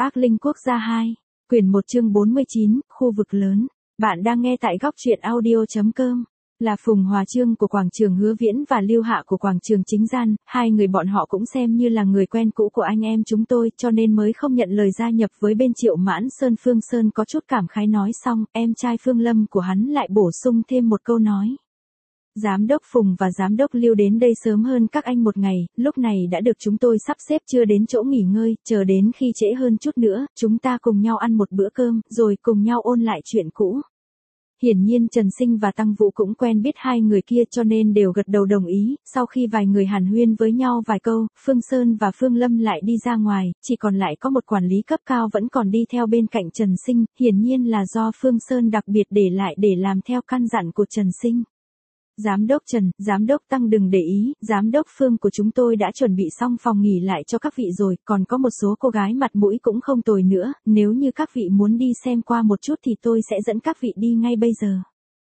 Ác Linh Quốc gia 2, quyển 1 chương 49, khu vực lớn. Bạn đang nghe tại góc truyện audio.com. Là Phùng Hòa Chương của Quảng Trường Hứa Viễn và Lưu Hạ của Quảng Trường Chính Gian, hai người bọn họ cũng xem như là người quen cũ của anh em chúng tôi, cho nên mới không nhận lời gia nhập với bên Triệu Mãn Sơn. Phương Sơn có chút cảm khái nói xong, em trai Phương Lâm của hắn lại bổ sung thêm một câu nói. Giám đốc Phùng và giám đốc Lưu đến đây sớm hơn các anh một ngày, lúc này đã được chúng tôi sắp xếp chưa đến chỗ nghỉ ngơi, chờ đến khi trễ hơn chút nữa, chúng ta cùng nhau ăn một bữa cơm, rồi cùng nhau ôn lại chuyện cũ. Hiển nhiên Trần Sinh và Tăng Vũ cũng quen biết hai người kia cho nên đều gật đầu đồng ý, sau khi vài người hàn huyên với nhau vài câu, Phương Sơn và Phương Lâm lại đi ra ngoài, chỉ còn lại có một quản lý cấp cao vẫn còn đi theo bên cạnh Trần Sinh, hiển nhiên là do Phương Sơn đặc biệt để lại để làm theo căn dặn của Trần Sinh. Giám đốc Trần, giám đốc Tăng đừng để ý, giám đốc Phương của chúng tôi đã chuẩn bị xong phòng nghỉ lại cho các vị rồi, còn có một số cô gái mặt mũi cũng không tồi nữa, nếu như các vị muốn đi xem qua một chút thì tôi sẽ dẫn các vị đi ngay bây giờ.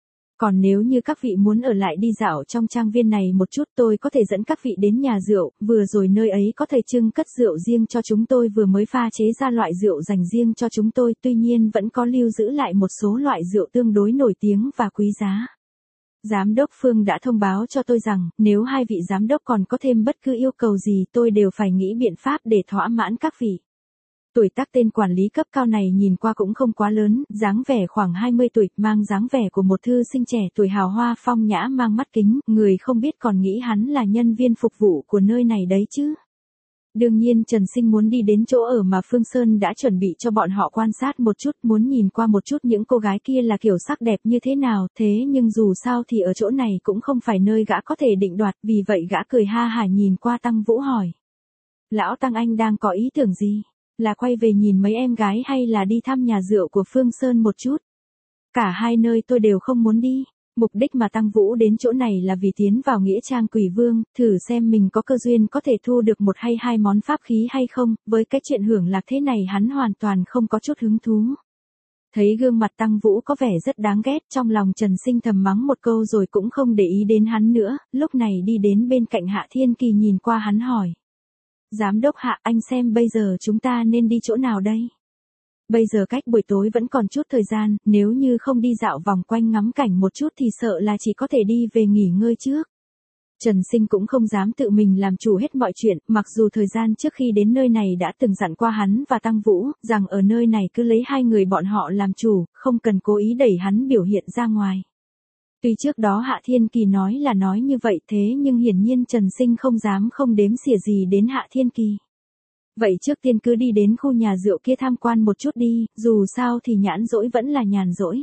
Còn nếu như các vị muốn ở lại đi dạo trong trang viên này một chút tôi có thể dẫn các vị đến nhà rượu, vừa rồi nơi ấy có thầy Trưng cất rượu riêng cho chúng tôi vừa mới pha chế ra loại rượu dành riêng cho chúng tôi, tuy nhiên vẫn có lưu giữ lại một số loại rượu tương đối nổi tiếng và quý giá. Giám đốc Phương đã thông báo cho tôi rằng, nếu hai vị giám đốc còn có thêm bất cứ yêu cầu gì tôi đều phải nghĩ biện pháp để thỏa mãn các vị. Tuổi tác tên quản lý cấp cao này nhìn qua cũng không quá lớn, dáng vẻ khoảng 20 tuổi, mang dáng vẻ của một thư sinh trẻ tuổi hào hoa phong nhã mang mắt kính, người không biết còn nghĩ hắn là nhân viên phục vụ của nơi này đấy chứ. Đương nhiên Trần Sinh muốn đi đến chỗ ở mà Phương Sơn đã chuẩn bị cho bọn họ quan sát một chút, muốn nhìn qua một chút những cô gái kia là kiểu sắc đẹp như thế nào, thế nhưng dù sao thì ở chỗ này cũng không phải nơi gã có thể định đoạt, vì vậy gã cười ha hả nhìn qua Tăng Vũ hỏi. Lão Tăng anh đang có ý tưởng gì? Là quay về nhìn mấy em gái hay là đi thăm nhà rượu của Phương Sơn một chút? Cả hai nơi tôi đều không muốn đi. Mục đích mà Tăng Vũ đến chỗ này là vì tiến vào nghĩa trang Quỷ Vương, thử xem mình có cơ duyên có thể thu được một hay hai món pháp khí hay không, với cái chuyện hưởng lạc thế này hắn hoàn toàn không có chút hứng thú. Thấy gương mặt Tăng Vũ có vẻ rất đáng ghét, trong lòng Trần Sinh thầm mắng một câu rồi cũng không để ý đến hắn nữa, lúc này đi đến bên cạnh Hạ Thiên Kỳ nhìn qua hắn hỏi. Giám đốc Hạ, anh xem bây giờ chúng ta nên đi chỗ nào đây? Bây giờ cách buổi tối vẫn còn chút thời gian, nếu như không đi dạo vòng quanh ngắm cảnh một chút thì sợ là chỉ có thể đi về nghỉ ngơi trước. Trần Sinh cũng không dám tự mình làm chủ hết mọi chuyện, mặc dù thời gian trước khi đến nơi này đã từng dặn qua hắn và Tăng Vũ, rằng ở nơi này cứ lấy hai người bọn họ làm chủ, không cần cố ý đẩy hắn biểu hiện ra ngoài. Tuy trước đó Hạ Thiên Kỳ nói là nói như vậy thế nhưng hiển nhiên Trần Sinh không dám không đếm xỉa gì đến Hạ Thiên Kỳ. Vậy trước tiên cứ đi đến khu nhà rượu kia tham quan một chút đi, dù sao thì nhãn rỗi vẫn là nhàn rỗi.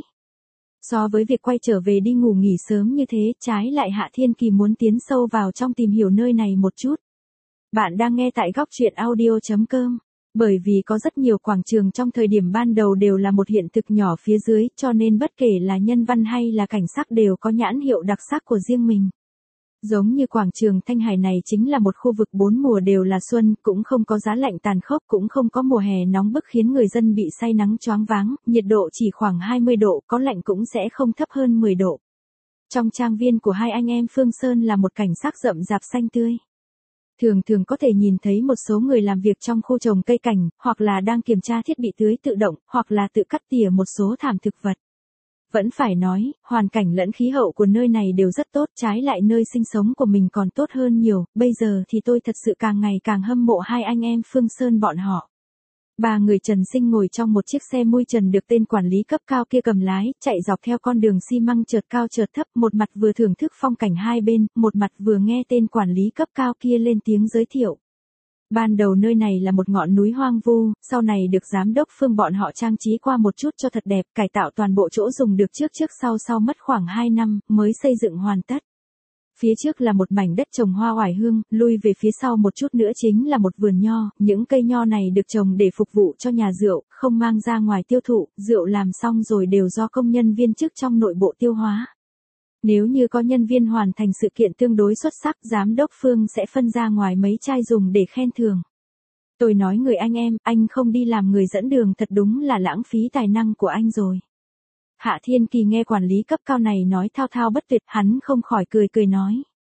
So với việc quay trở về đi ngủ nghỉ sớm như thế, trái lại Hạ Thiên Kỳ muốn tiến sâu vào trong tìm hiểu nơi này một chút. Bạn đang nghe tại góc truyện audio.com. Bởi vì có rất nhiều quảng trường trong thời điểm ban đầu đều là một hiện thực nhỏ phía dưới, cho nên bất kể là nhân văn hay là cảnh sắc đều có nhãn hiệu đặc sắc của riêng mình. Giống như quảng trường Thanh Hải này chính là một khu vực bốn mùa đều là xuân, cũng không có giá lạnh tàn khốc, cũng không có mùa hè nóng bức khiến người dân bị say nắng choáng váng, nhiệt độ chỉ khoảng 20 độ, có lạnh cũng sẽ không thấp hơn 10 độ. Trong trang viên của hai anh em Phương Sơn là một cảnh sắc rậm rạp xanh tươi. Thường thường có thể nhìn thấy một số người làm việc trong khu trồng cây cảnh, hoặc là đang kiểm tra thiết bị tưới tự động, hoặc là tự cắt tỉa một số thảm thực vật. Vẫn phải nói, hoàn cảnh lẫn khí hậu của nơi này đều rất tốt, trái lại nơi sinh sống của mình còn tốt hơn nhiều, bây giờ thì tôi thật sự càng ngày càng hâm mộ hai anh em Phương Sơn bọn họ. Ba người Trần Sinh ngồi trong một chiếc xe mui trần được tên quản lý cấp cao kia cầm lái, chạy dọc theo con đường xi măng chợt cao chợt thấp, một mặt vừa thưởng thức phong cảnh hai bên, một mặt vừa nghe tên quản lý cấp cao kia lên tiếng giới thiệu. Ban đầu nơi này là một ngọn núi hoang vu, sau này được giám đốc Phương bọn họ trang trí qua một chút cho thật đẹp, cải tạo toàn bộ chỗ dùng được trước sau mất khoảng 2 năm, mới xây dựng hoàn tất. Phía trước là một mảnh đất trồng hoa oải hương, lui về phía sau một chút nữa chính là một vườn nho, những cây nho này được trồng để phục vụ cho nhà rượu, không mang ra ngoài tiêu thụ, rượu làm xong rồi đều do công nhân viên chức trong nội bộ tiêu hóa. Nếu như có nhân viên hoàn thành sự kiện tương đối xuất sắc, giám đốc Phương sẽ phân ra ngoài mấy chai dùng để khen thưởng. Tôi nói người anh em, anh không đi làm người dẫn đường thật đúng là lãng phí tài năng của anh rồi. Hạ Thiên Kỳ nghe quản lý cấp cao này nói thao thao bất tuyệt, hắn không khỏi cười nói.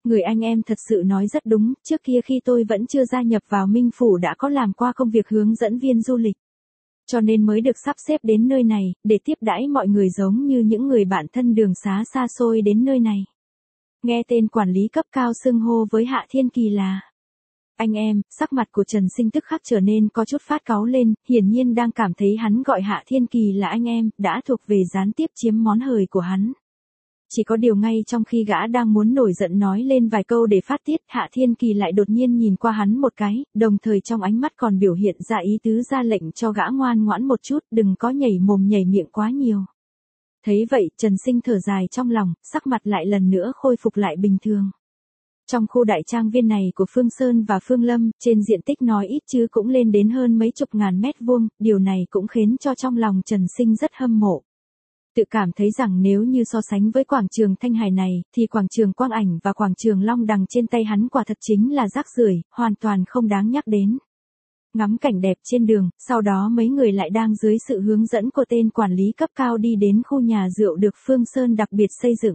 Người anh em thật sự nói rất đúng, trước kia khi tôi vẫn chưa gia nhập vào Minh Phủ đã có làm qua công việc hướng dẫn viên du lịch. Cho nên mới được sắp xếp đến nơi này, để tiếp đãi mọi người giống như những người bạn thân đường xá xa xôi đến nơi này. Nghe tên quản lý cấp cao xưng hô với Hạ Thiên Kỳ là anh em, sắc mặt của Trần Sinh tức khắc trở nên có chút phát cáu lên, hiển nhiên đang cảm thấy hắn gọi Hạ Thiên Kỳ là anh em, đã thuộc về gián tiếp chiếm món hời của hắn. Chỉ có điều ngay trong khi gã đang muốn nổi giận nói lên vài câu để phát tiết, Hạ Thiên Kỳ lại đột nhiên nhìn qua hắn một cái, đồng thời trong ánh mắt còn biểu hiện ra ý tứ ra lệnh cho gã ngoan ngoãn một chút, đừng có nhảy mồm nhảy miệng quá nhiều. Thấy vậy, Trần Sinh thở dài trong lòng, sắc mặt lại lần nữa khôi phục lại bình thường. Trong khu đại trang viên này của Phương Sơn và Phương Lâm, trên diện tích nói ít chứ cũng lên đến hơn mấy chục ngàn mét vuông, điều này cũng khiến cho trong lòng Trần Sinh rất hâm mộ. Tự cảm thấy rằng nếu như so sánh với quảng trường Thanh Hải này, thì quảng trường Quang Ảnh và quảng trường Long Đằng trên tay hắn quả thật chính là rác rưởi, hoàn toàn không đáng nhắc đến. Ngắm cảnh đẹp trên đường, sau đó mấy người lại đang dưới sự hướng dẫn của tên quản lý cấp cao đi đến khu nhà rượu được Phương Sơn đặc biệt xây dựng.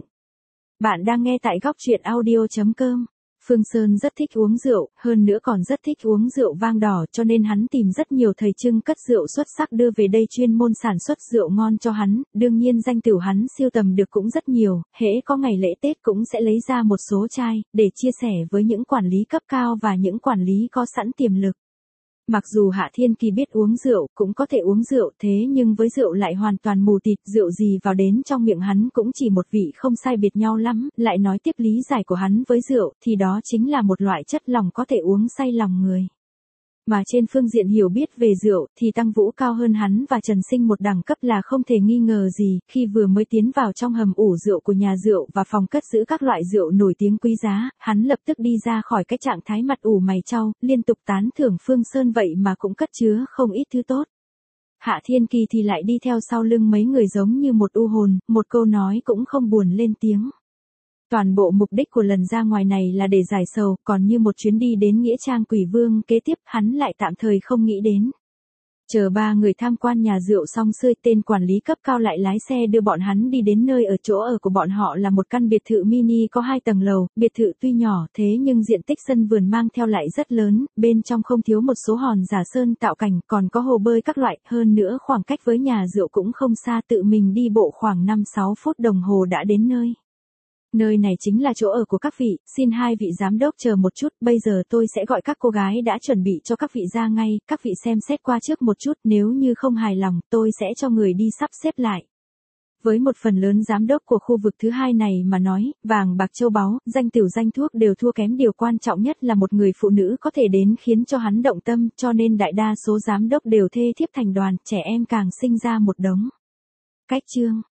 Bạn đang nghe tại góc truyện audio.com. Phương Sơn rất thích uống rượu, hơn nữa còn rất thích uống rượu vang đỏ cho nên hắn tìm rất nhiều thầy trưng cất rượu xuất sắc đưa về đây chuyên môn sản xuất rượu ngon cho hắn, đương nhiên danh tửu hắn siêu tầm được cũng rất nhiều, hễ có ngày lễ Tết cũng sẽ lấy ra một số chai, để chia sẻ với những quản lý cấp cao và những quản lý có sẵn tiềm lực. Mặc dù Hạ Thiên Kỳ biết uống rượu, cũng có thể uống rượu thế nhưng với rượu lại hoàn toàn mù tịt, rượu gì vào đến trong miệng hắn cũng chỉ một vị không sai biệt nhau lắm, lại nói tiếp lý giải của hắn với rượu, thì đó chính là một loại chất lỏng có thể uống say lòng người. Mà trên phương diện hiểu biết về rượu, thì Tăng Vũ cao hơn hắn và Trần Sinh một đẳng cấp là không thể nghi ngờ gì, khi vừa mới tiến vào trong hầm ủ rượu của nhà rượu và phòng cất giữ các loại rượu nổi tiếng quý giá, hắn lập tức đi ra khỏi cái trạng thái mặt ủ mày chau, liên tục tán thưởng Phương Sơn vậy mà cũng cất chứa không ít thứ tốt. Hạ Thiên Kỳ thì lại đi theo sau lưng mấy người giống như một u hồn, một câu nói cũng không buồn lên tiếng. Toàn bộ mục đích của lần ra ngoài này là để giải sầu, còn như một chuyến đi đến Nghĩa Trang Quỷ Vương kế tiếp hắn lại tạm thời không nghĩ đến. Chờ ba người tham quan nhà rượu xong xuôi, tên quản lý cấp cao lại lái xe đưa bọn hắn đi đến nơi ở. Chỗ ở của bọn họ là một căn biệt thự mini có 2 tầng lầu, biệt thự tuy nhỏ thế nhưng diện tích sân vườn mang theo lại rất lớn, bên trong không thiếu một số hòn giả sơn tạo cảnh, còn có hồ bơi các loại, hơn nữa khoảng cách với nhà rượu cũng không xa, tự mình đi bộ khoảng 5-6 phút đồng hồ đã đến nơi. Nơi này chính là chỗ ở của các vị, xin hai vị giám đốc chờ một chút, bây giờ tôi sẽ gọi các cô gái đã chuẩn bị cho các vị ra ngay, các vị xem xét qua trước một chút, nếu như không hài lòng, tôi sẽ cho người đi sắp xếp lại. Với một phần lớn giám đốc của khu vực thứ hai này mà nói, vàng bạc châu báu, danh tửu danh thuốc đều thua kém, điều quan trọng nhất là một người phụ nữ có thể đến khiến cho hắn động tâm, cho nên đại đa số giám đốc đều thê thiếp thành đoàn, trẻ em càng sinh ra một đống. Cách chương